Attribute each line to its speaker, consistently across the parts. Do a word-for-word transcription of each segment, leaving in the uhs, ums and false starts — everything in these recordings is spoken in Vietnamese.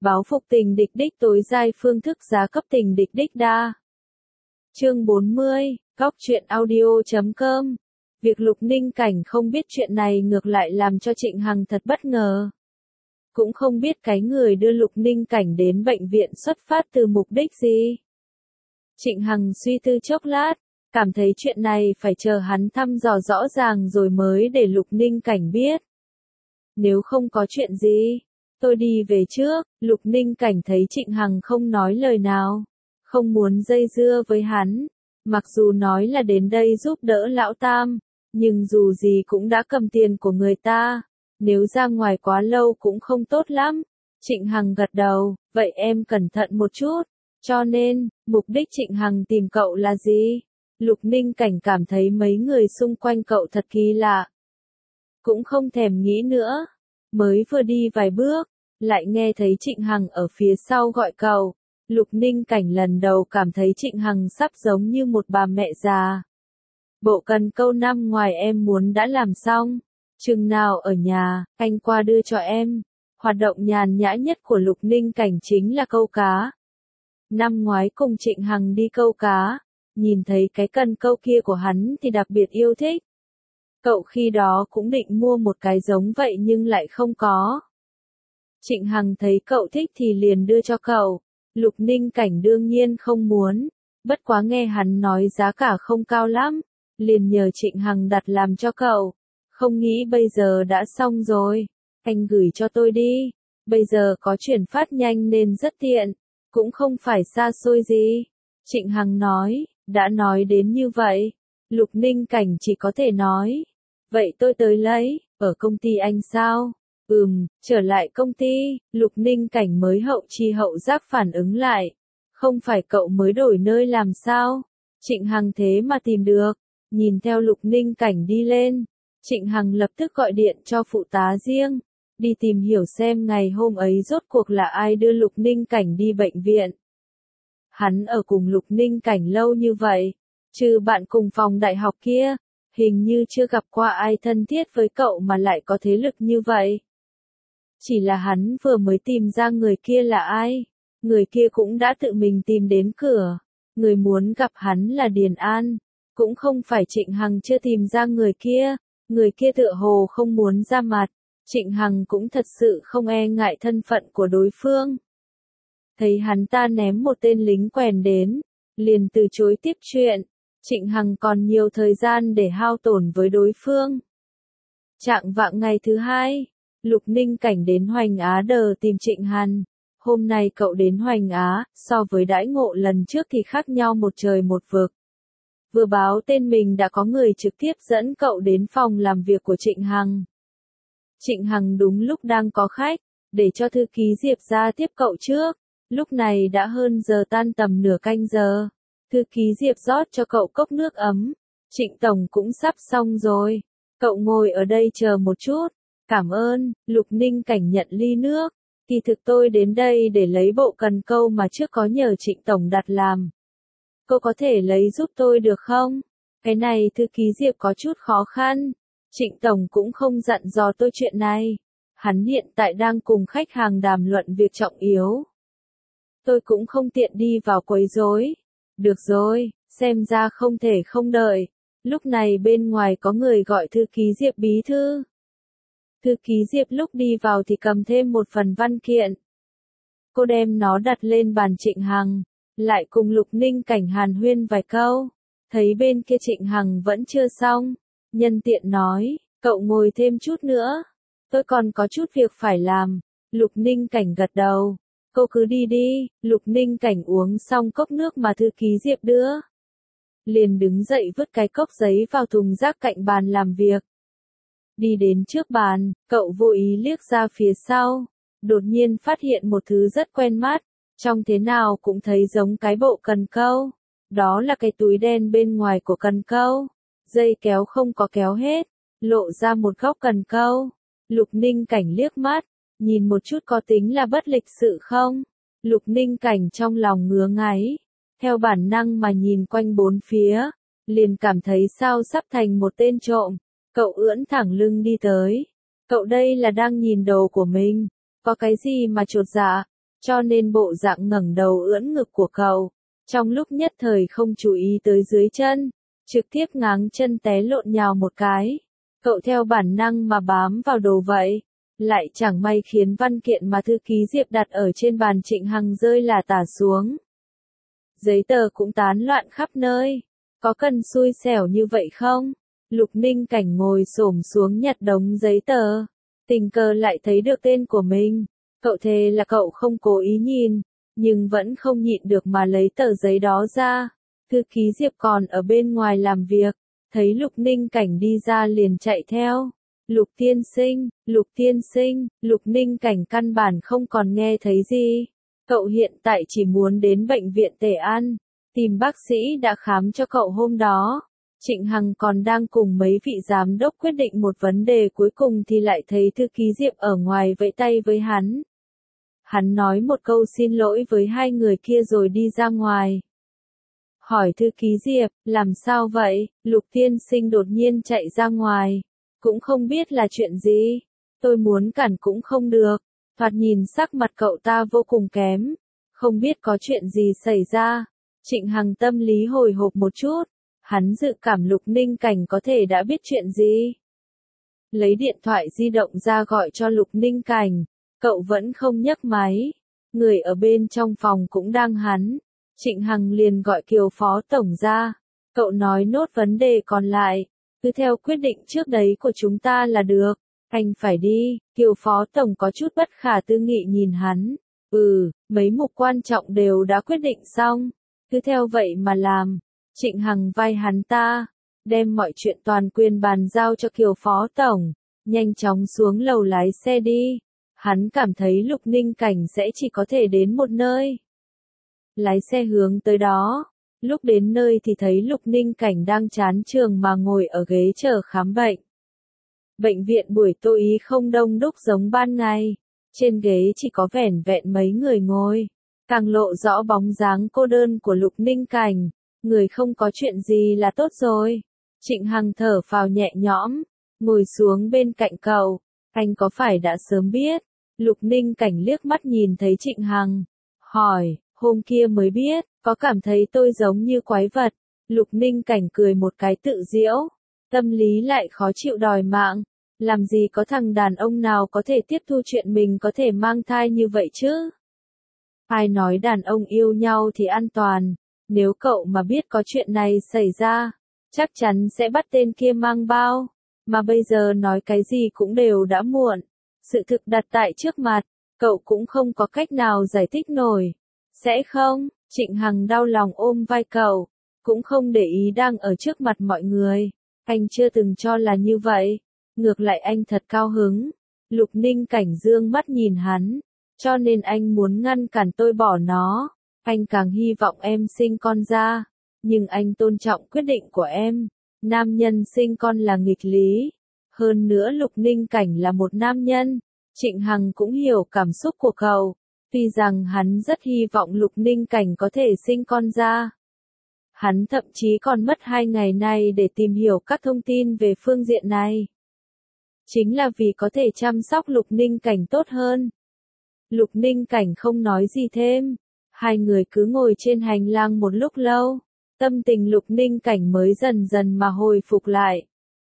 Speaker 1: Báo phục tình địch đích tối giai phương thức giá cấp tình địch đích đa. Chương bốn mươi, góc truyện audio chấm com. Việc Lục Ninh Cảnh không biết chuyện này ngược lại làm cho Trịnh Hằng thật bất ngờ. Cũng không biết cái người đưa Lục Ninh Cảnh đến bệnh viện xuất phát từ mục đích gì. Trịnh Hằng suy tư chốc lát, cảm thấy chuyện này phải chờ hắn thăm dò rõ ràng rồi mới để Lục Ninh Cảnh biết. Nếu không có chuyện gì, tôi đi về trước. Lục Ninh Cảnh thấy Trịnh Hằng không nói lời nào, không muốn dây dưa với hắn. Mặc dù nói là đến đây giúp đỡ lão tam, nhưng dù gì cũng đã cầm tiền của người ta, nếu ra ngoài quá lâu cũng không tốt lắm. Trịnh Hằng gật đầu, vậy em cẩn thận một chút. Cho nên, mục đích Trịnh Hằng tìm cậu là gì? Lục Ninh Cảnh cảm thấy mấy người xung quanh cậu thật kỳ lạ. Cũng không thèm nghĩ nữa. Mới vừa đi vài bước, lại nghe thấy Trịnh Hằng ở phía sau gọi cậu. Lục Ninh Cảnh lần đầu cảm thấy Trịnh Hằng sắp giống như một bà mẹ già. Bộ cần câu năm ngoài em muốn đã làm xong. Chừng nào ở nhà, anh qua đưa cho em. Hoạt động nhàn nhã nhất của Lục Ninh Cảnh chính là câu cá. Năm ngoái cùng Trịnh Hằng đi câu cá, nhìn thấy cái cần câu kia của hắn thì đặc biệt yêu thích. Cậu khi đó cũng định mua một cái giống vậy nhưng lại không có. Trịnh Hằng thấy cậu thích thì liền đưa cho cậu. Lục Ninh Cảnh đương nhiên không muốn, bất quá nghe hắn nói giá cả không cao lắm, liền nhờ Trịnh Hằng đặt làm cho cậu. Không nghĩ bây giờ đã xong rồi, anh gửi cho tôi đi, bây giờ có chuyển phát nhanh nên rất tiện, cũng không phải xa xôi gì. Trịnh Hằng nói, đã nói đến như vậy, Lục Ninh Cảnh chỉ có thể nói, vậy tôi tới lấy, ở công ty anh sao? Ừm, trở lại công ty, Lục Ninh Cảnh mới hậu chi hậu giác phản ứng lại. Không phải cậu mới đổi nơi làm sao? Trịnh Hằng thế mà tìm được. Nhìn theo Lục Ninh Cảnh đi lên, Trịnh Hằng lập tức gọi điện cho phụ tá riêng, đi tìm hiểu xem ngày hôm ấy rốt cuộc là ai đưa Lục Ninh Cảnh đi bệnh viện. Hắn ở cùng Lục Ninh Cảnh lâu như vậy, trừ bạn cùng phòng đại học kia, hình như chưa gặp qua ai thân thiết với cậu mà lại có thế lực như vậy. Chỉ là hắn vừa mới tìm ra người kia là ai, người kia cũng đã tự mình tìm đến cửa, người muốn gặp hắn là Điền An, cũng không phải Trịnh Hằng chưa tìm ra người kia, người kia tựa hồ không muốn ra mặt, Trịnh Hằng cũng thật sự không e ngại thân phận của đối phương. Thấy hắn ta ném một tên lính quèn đến, liền từ chối tiếp chuyện, Trịnh Hằng còn nhiều thời gian để hao tổn với đối phương. Trạng vạng ngày thứ hai, Lục Ninh Cảnh đến Hoành Á Đờ tìm Trịnh Hằng. Hôm nay cậu đến Hoành Á, so với đãi ngộ lần trước thì khác nhau một trời một vực. Vừa báo tên mình đã có người trực tiếp dẫn cậu đến phòng làm việc của Trịnh Hằng. Trịnh Hằng đúng lúc đang có khách, để cho thư ký Diệp ra tiếp cậu trước. Lúc này đã hơn giờ tan tầm nửa canh giờ. Thư ký Diệp rót cho cậu cốc nước ấm. Trịnh Tổng cũng sắp xong rồi. Cậu ngồi ở đây chờ một chút. Cảm ơn. Lục Ninh Cảnh nhận ly nước. Kỳ thực tôi đến đây để lấy bộ cần câu mà trước có nhờ Trịnh Tổng đặt làm. Cô có thể lấy giúp tôi được không? Cái này thư ký Diệp có chút khó khăn. Trịnh Tổng cũng không dặn dò tôi chuyện này. Hắn hiện tại đang cùng khách hàng đàm luận việc trọng yếu. Tôi cũng không tiện đi vào quấy rối. Được rồi, xem ra không thể không đợi. Lúc này bên ngoài có người gọi thư ký Diệp bí thư. Thư ký Diệp lúc đi vào thì cầm thêm một phần văn kiện. Cô đem nó đặt lên bàn Trịnh Hằng, lại cùng Lục Ninh Cảnh hàn huyên vài câu. Thấy bên kia Trịnh Hằng vẫn chưa xong, nhân tiện nói, cậu ngồi thêm chút nữa. Tôi còn có chút việc phải làm. Lục Ninh Cảnh gật đầu. Cô cứ đi đi. Lục Ninh Cảnh uống xong cốc nước mà thư ký Diệp đưa. Liền đứng dậy vứt cái cốc giấy vào thùng rác cạnh bàn làm việc. Đi đến trước bàn, cậu vô ý liếc ra phía sau. Đột nhiên phát hiện một thứ rất quen mắt. Trông thế nào cũng thấy giống cái bộ cần câu. Đó là cái túi đen bên ngoài của cần câu. Dây kéo không có kéo hết, lộ ra một góc cần câu. Lục Ninh Cảnh liếc mắt, nhìn một chút có tính là bất lịch sự không? Lục Ninh Cảnh trong lòng ngứa ngáy, theo bản năng mà nhìn quanh bốn phía, liền cảm thấy sao sắp thành một tên trộm. Cậu ưỡn thẳng lưng đi tới. Cậu đây là đang nhìn đồ của mình, có cái gì mà chột dạ? cho nên bộ dạng ngẩng đầu ưỡn ngực của cậu, trong lúc nhất thời không chú ý tới dưới chân, trực tiếp ngáng chân té lộn nhào một cái. Cậu theo bản năng mà bám vào đồ vậy, lại chẳng may khiến văn kiện mà thư ký Diệp đặt ở trên bàn Trịnh Hằng rơi là tả xuống. Giấy tờ cũng tán loạn khắp nơi, có cần xui xẻo như vậy không? Lục Ninh Cảnh ngồi xổm xuống nhặt đống giấy tờ, tình cờ lại thấy được tên của mình. Cậu thề là cậu không cố ý nhìn, nhưng vẫn không nhịn được mà lấy tờ giấy đó ra. Thư ký Diệp còn ở bên ngoài làm việc, thấy Lục Ninh Cảnh đi ra liền chạy theo. Lục tiên sinh, Lục tiên sinh, Lục Ninh Cảnh căn bản không còn nghe thấy gì. Cậu hiện tại chỉ muốn đến bệnh viện Tề An, tìm bác sĩ đã khám cho cậu hôm đó. Trịnh Hằng còn đang cùng mấy vị giám đốc quyết định một vấn đề cuối cùng thì lại thấy thư ký Diệp ở ngoài vẫy tay với hắn. Hắn nói một câu xin lỗi với hai người kia rồi đi ra ngoài. Hỏi thư ký Diệp, làm sao vậy? Lục tiên sinh đột nhiên chạy ra ngoài. Cũng không biết là chuyện gì. Tôi muốn cản cũng không được. Thoạt nhìn sắc mặt cậu ta vô cùng kém. Không biết có chuyện gì xảy ra. Trịnh Hằng tâm lý hồi hộp một chút. Hắn dự cảm Lục Ninh Cảnh có thể đã biết chuyện gì. Lấy điện thoại di động ra gọi cho Lục Ninh Cảnh. Cậu vẫn không nhấc máy. Người ở bên trong phòng cũng đang hắn. Trịnh Hằng liền gọi Kiều Phó Tổng ra. Cậu nói nốt vấn đề còn lại. Cứ theo quyết định trước đấy của chúng ta là được. Anh phải đi. Kiều Phó Tổng có chút bất khả tư nghị nhìn hắn. Ừ, mấy mục quan trọng đều đã quyết định xong. Cứ theo vậy mà làm. Trịnh Hằng vai hắn ta. Đem mọi chuyện toàn quyền bàn giao cho Kiều Phó Tổng. Nhanh chóng xuống lầu lái xe đi. Hắn cảm thấy Lục Ninh Cảnh sẽ chỉ có thể đến một nơi. Lái xe hướng tới đó. Lúc đến nơi thì thấy Lục Ninh Cảnh đang chán trường mà ngồi ở ghế chờ khám bệnh. Bệnh viện buổi tối không đông đúc giống ban ngày. Trên ghế chỉ có vẻn vẹn mấy người ngồi. Càng lộ rõ bóng dáng cô đơn của Lục Ninh Cảnh. Người không có chuyện gì là tốt rồi. Trịnh Hằng thở phào nhẹ nhõm. Ngồi xuống bên cạnh cậu. Anh có phải đã sớm biết? Lục Ninh Cảnh liếc mắt nhìn thấy Trịnh Hằng. Hỏi, hôm kia mới biết, có cảm thấy tôi giống như quái vật. Lục Ninh Cảnh cười một cái tự giễu. Tâm lý lại khó chịu đòi mạng. Làm gì có thằng đàn ông nào có thể tiếp thu chuyện mình có thể mang thai như vậy chứ? Ai nói đàn ông yêu nhau thì an toàn. Nếu cậu mà biết có chuyện này xảy ra, chắc chắn sẽ bắt tên kia mang bao. Mà bây giờ nói cái gì cũng đều đã muộn. Sự thực đặt tại trước mặt, cậu cũng không có cách nào giải thích nổi. Sẽ không? Trịnh Hằng đau lòng ôm vai cậu, cũng không để ý đang ở trước mặt mọi người. Anh chưa từng cho là như vậy. Ngược lại anh thật cao hứng. Lục Ninh Cảnh dương mắt nhìn hắn. Cho nên anh muốn ngăn cản tôi bỏ nó. Anh càng hy vọng em sinh con ra. Nhưng anh tôn trọng quyết định của em. Nam nhân sinh con là nghịch lý. Hơn nữa Lục Ninh Cảnh là một nam nhân. Trịnh Hằng cũng hiểu cảm xúc của cậu. Tuy rằng hắn rất hy vọng Lục Ninh Cảnh có thể sinh con ra. Hắn thậm chí còn mất hai ngày nay để tìm hiểu các thông tin về phương diện này. Chính là vì có thể chăm sóc Lục Ninh Cảnh tốt hơn. Lục Ninh Cảnh không nói gì thêm. Hai người cứ ngồi trên hành lang một lúc lâu. Tâm tình Lục Ninh Cảnh mới dần dần mà hồi phục lại.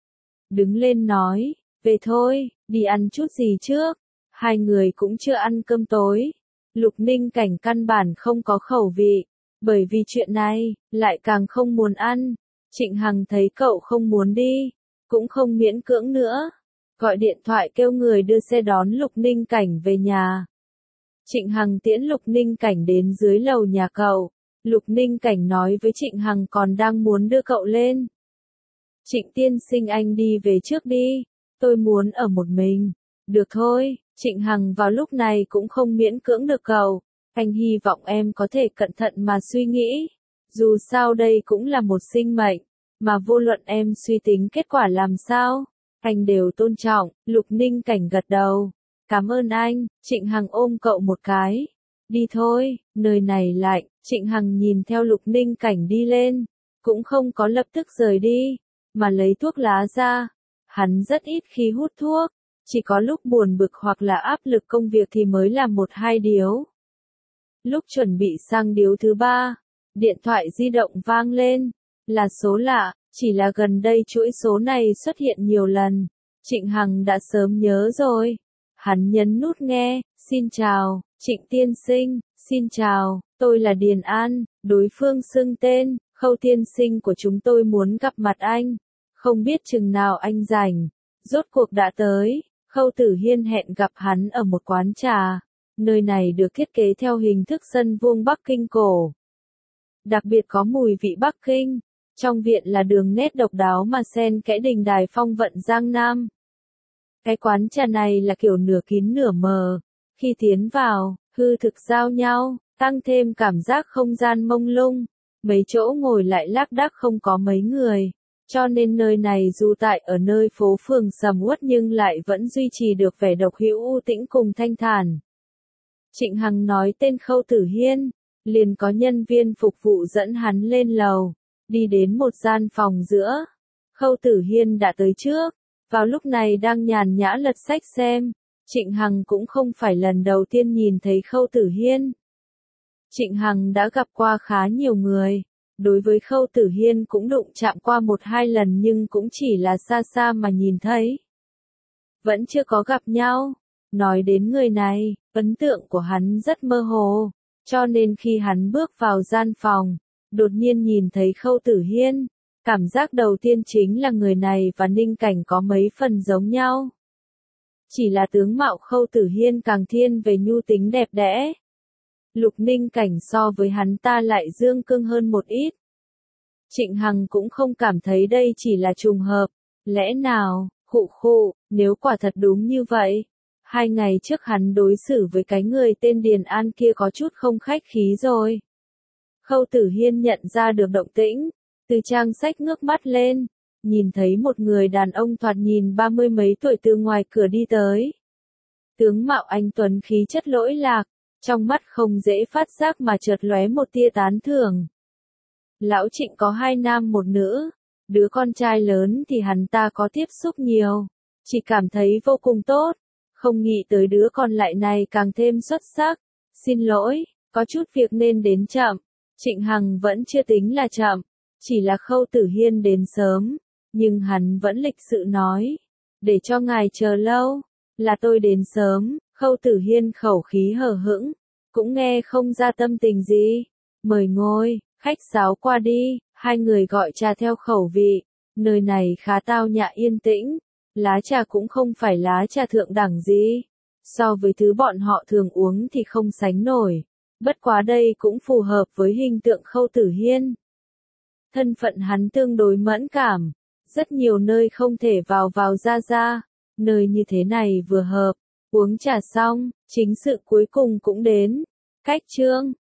Speaker 1: Đứng lên nói, về thôi, đi ăn chút gì trước. Hai người cũng chưa ăn cơm tối. Lục Ninh Cảnh căn bản không có khẩu vị. Bởi vì chuyện này, lại càng không muốn ăn. Trịnh Hằng thấy cậu không muốn đi, cũng không miễn cưỡng nữa. Gọi điện thoại kêu người đưa xe đón Lục Ninh Cảnh về nhà. Trịnh Hằng tiễn Lục Ninh Cảnh đến dưới lầu nhà cậu. Lục Ninh Cảnh nói với Trịnh Hằng còn đang muốn đưa cậu lên. Trịnh tiên sinh anh đi về trước đi, tôi muốn ở một mình. Được thôi, Trịnh Hằng vào lúc này cũng không miễn cưỡng được cậu. Anh hy vọng em có thể cẩn thận mà suy nghĩ. Dù sao đây cũng là một sinh mệnh, mà vô luận em suy tính kết quả làm sao, anh đều tôn trọng. Lục Ninh Cảnh gật đầu. Cảm ơn anh. Trịnh Hằng ôm cậu một cái. Đi thôi, nơi này lạnh. Trịnh Hằng nhìn theo Lục Ninh Cảnh đi lên, cũng không có lập tức rời đi, mà lấy thuốc lá ra. Hắn rất ít khi hút thuốc, chỉ có lúc buồn bực hoặc là áp lực công việc thì mới làm một hai điếu. Lúc chuẩn bị sang điếu thứ ba, điện thoại di động vang lên, là số lạ, chỉ là gần đây chuỗi số này xuất hiện nhiều lần. Trịnh Hằng đã sớm nhớ rồi. Hắn nhấn nút nghe, xin chào, Trịnh tiên sinh, xin chào, tôi là Điền An, đối phương xưng tên, Khâu tiên sinh của chúng tôi muốn gặp mặt anh. Không biết chừng nào anh rảnh, rốt cuộc đã tới. Khâu Tử Hiên hẹn gặp hắn ở một quán trà. Nơi này được thiết kế theo hình thức sân vuông Bắc Kinh cổ. Đặc biệt có mùi vị Bắc Kinh. Trong viện là đường nét độc đáo mà xen kẽ đình đài phong vận Giang Nam. Cái quán trà này là kiểu nửa kín nửa mờ. Khi tiến vào, hư thực giao nhau, tăng thêm cảm giác không gian mông lung. Mấy chỗ ngồi lại lác đác không có mấy người. Cho nên nơi này dù tại ở nơi phố phường sầm uất nhưng lại vẫn duy trì được vẻ độc hữu u tĩnh cùng thanh thản. Trịnh Hằng nói tên Khâu Tử Hiên, liền có nhân viên phục vụ dẫn hắn lên lầu, đi đến một gian phòng giữa. Khâu Tử Hiên đã tới trước, vào lúc này đang nhàn nhã lật sách xem. Trịnh Hằng cũng không phải lần đầu tiên nhìn thấy Khâu Tử Hiên. Trịnh Hằng đã gặp qua khá nhiều người. Đối với Khâu Tử Hiên cũng đụng chạm qua một hai lần nhưng cũng chỉ là xa xa mà nhìn thấy. Vẫn chưa có gặp nhau. Nói đến người này, ấn tượng của hắn rất mơ hồ. Cho nên khi hắn bước vào gian phòng, đột nhiên nhìn thấy Khâu Tử Hiên. Cảm giác đầu tiên chính là người này và Ninh Cảnh có mấy phần giống nhau. Chỉ là tướng mạo Khâu Tử Hiên càng thiên về nhu tính đẹp đẽ. Lục Ninh Cảnh so với hắn ta lại dương cương hơn một ít. Trịnh Hằng cũng không cảm thấy đây chỉ là trùng hợp. Lẽ nào, khụ khụ, nếu quả thật đúng như vậy. Hai ngày trước hắn đối xử với cái người tên Điền An kia có chút không khách khí rồi. Khâu Tử Hiên nhận ra được động tĩnh, từ trang sách ngước mắt lên, nhìn thấy một người đàn ông thoạt nhìn ba mươi mấy tuổi từ ngoài cửa đi tới. Tướng mạo anh tuấn khí chất lỗi lạc, trong mắt không dễ phát giác mà chợt lóe một tia tán thưởng. Lão Trịnh có hai nam một nữ, đứa con trai lớn thì hắn ta có tiếp xúc nhiều, chỉ cảm thấy vô cùng tốt, không nghĩ tới đứa còn lại này càng thêm xuất sắc. Xin lỗi, có chút việc nên đến chậm. Trịnh Hằng vẫn chưa tính là chậm, chỉ là Khâu Tử Hiên đến sớm, nhưng hắn vẫn lịch sự nói, để cho ngài chờ lâu, là tôi đến sớm. Khâu Tử Hiên khẩu khí hờ hững, cũng nghe không ra tâm tình gì. Mời ngồi, khách sáo qua đi. Hai người gọi trà theo khẩu vị. Nơi này khá tao nhã yên tĩnh. Lá trà cũng không phải lá trà thượng đẳng gì. So với thứ bọn họ thường uống thì không sánh nổi. Bất quá đây cũng phù hợp với hình tượng Khâu Tử Hiên. Thân phận hắn tương đối mẫn cảm. Rất nhiều nơi không thể vào vào ra ra. Nơi như thế này vừa hợp. Uống trà xong, chính sự cuối cùng cũng đến. Cách chương,